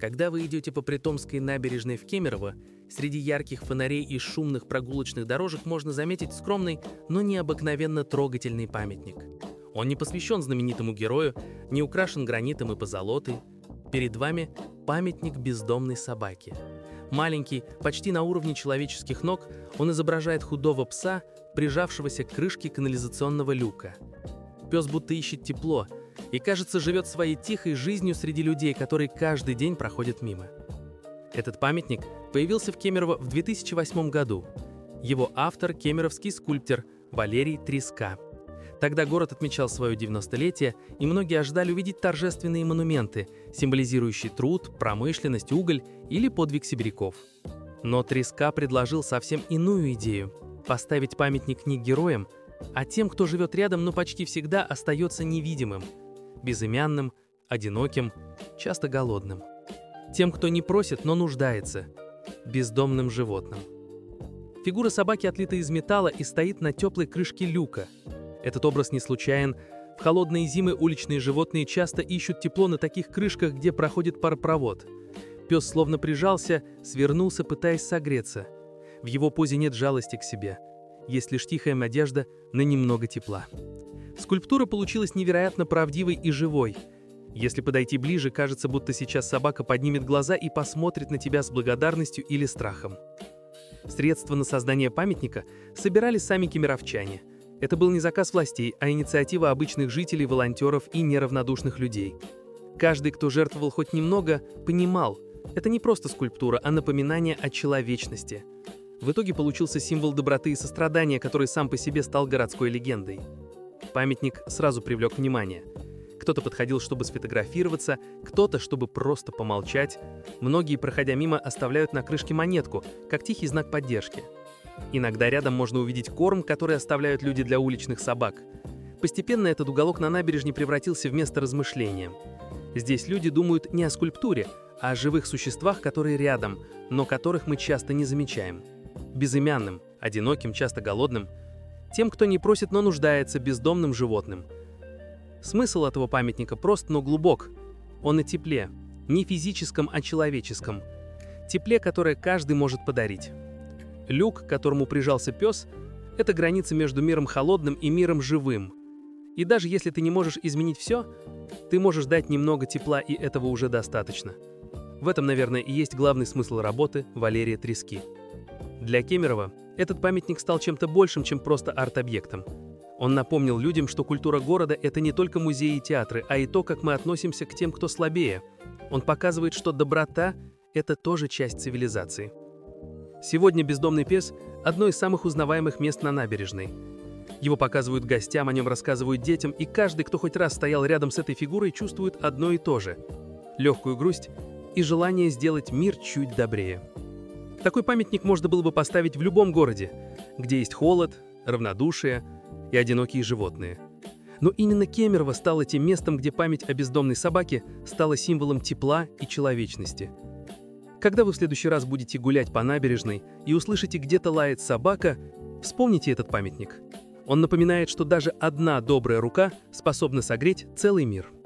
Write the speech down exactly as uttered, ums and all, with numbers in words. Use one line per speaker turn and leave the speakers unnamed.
Когда вы идете по Притомской набережной в Кемерово, среди ярких фонарей и шумных прогулочных дорожек можно заметить скромный, но необыкновенно трогательный памятник. Он не посвящен знаменитому герою, не украшен гранитом и позолотой. Перед вами памятник бездомной собаке. Маленький, почти на уровне человеческих ног, он изображает худого пса, прижавшегося к крышке канализационного люка. Пес будто ищет тепло и, кажется, живет своей тихой жизнью среди людей, которые каждый день проходят мимо. Этот памятник появился в Кемерово в две тысячи восьмом году. Его автор – кемеровский скульптор Валерий Треска. Тогда город отмечал свое девяностолетие, и многие ожидали увидеть торжественные монументы, символизирующие труд, промышленность, уголь или подвиг сибиряков. Но Треска предложил совсем иную идею – поставить памятник не героям, а тем, кто живет рядом, но почти всегда остается невидимым, безымянным, одиноким, часто голодным. Тем, кто не просит, но нуждается, бездомным животным. Фигура собаки отлита из металла и стоит на теплой крышке люка. Этот образ не случайен. В холодные зимы уличные животные часто ищут тепло на таких крышках, где проходит паропровод. Пес словно прижался, свернулся, пытаясь согреться. В его позе нет жалости к себе. Есть лишь тихая надежда на немного тепла. Скульптура получилась невероятно правдивой и живой. Если подойти ближе, кажется, будто сейчас собака поднимет глаза и посмотрит на тебя с благодарностью или страхом. Средства на создание памятника собирали сами кемеровчане. Это был не заказ властей, а инициатива обычных жителей, волонтеров и неравнодушных людей. Каждый, кто жертвовал хоть немного, понимал, это не просто скульптура, а напоминание о человечности. В итоге получился символ доброты и сострадания, который сам по себе стал городской легендой. Памятник сразу привлек внимание. Кто-то подходил, чтобы сфотографироваться, кто-то, чтобы просто помолчать. Многие, проходя мимо, оставляют на крышке монетку, как тихий знак поддержки. Иногда рядом можно увидеть корм, который оставляют люди для уличных собак. Постепенно этот уголок на набережной превратился в место размышления. Здесь люди думают не о скульптуре, а о живых существах, которые рядом, но которых мы часто не замечаем. Безымянным, одиноким, часто голодным, тем, кто не просит, но нуждается, бездомным животным. Смысл этого памятника прост, но глубок. Он о тепле, не физическом, а человеческом. Тепле, которое каждый может подарить. Люк, к которому прижался пес, это граница между миром холодным и миром живым. И даже если ты не можешь изменить все, ты можешь дать немного тепла, и этого уже достаточно. В этом, наверное, и есть главный смысл работы Валерия Трески. Для Кемерово этот памятник стал чем-то большим, чем просто арт-объектом. Он напомнил людям, что культура города – это не только музеи и театры, а и то, как мы относимся к тем, кто слабее. Он показывает, что доброта – это тоже часть цивилизации. Сегодня бездомный пес – одно из самых узнаваемых мест на набережной. Его показывают гостям, о нем рассказывают детям, и каждый, кто хоть раз стоял рядом с этой фигурой, чувствует одно и то же – легкую грусть и желание сделать мир чуть добрее. Такой памятник можно было бы поставить в любом городе, где есть холод, равнодушие и одинокие животные. Но именно Кемерово стало тем местом, где память о бездомной собаке стала символом тепла и человечности. Когда вы в следующий раз будете гулять по набережной и услышите, где-то лает собака, вспомните этот памятник. Он напоминает, что даже одна добрая рука способна согреть целый мир.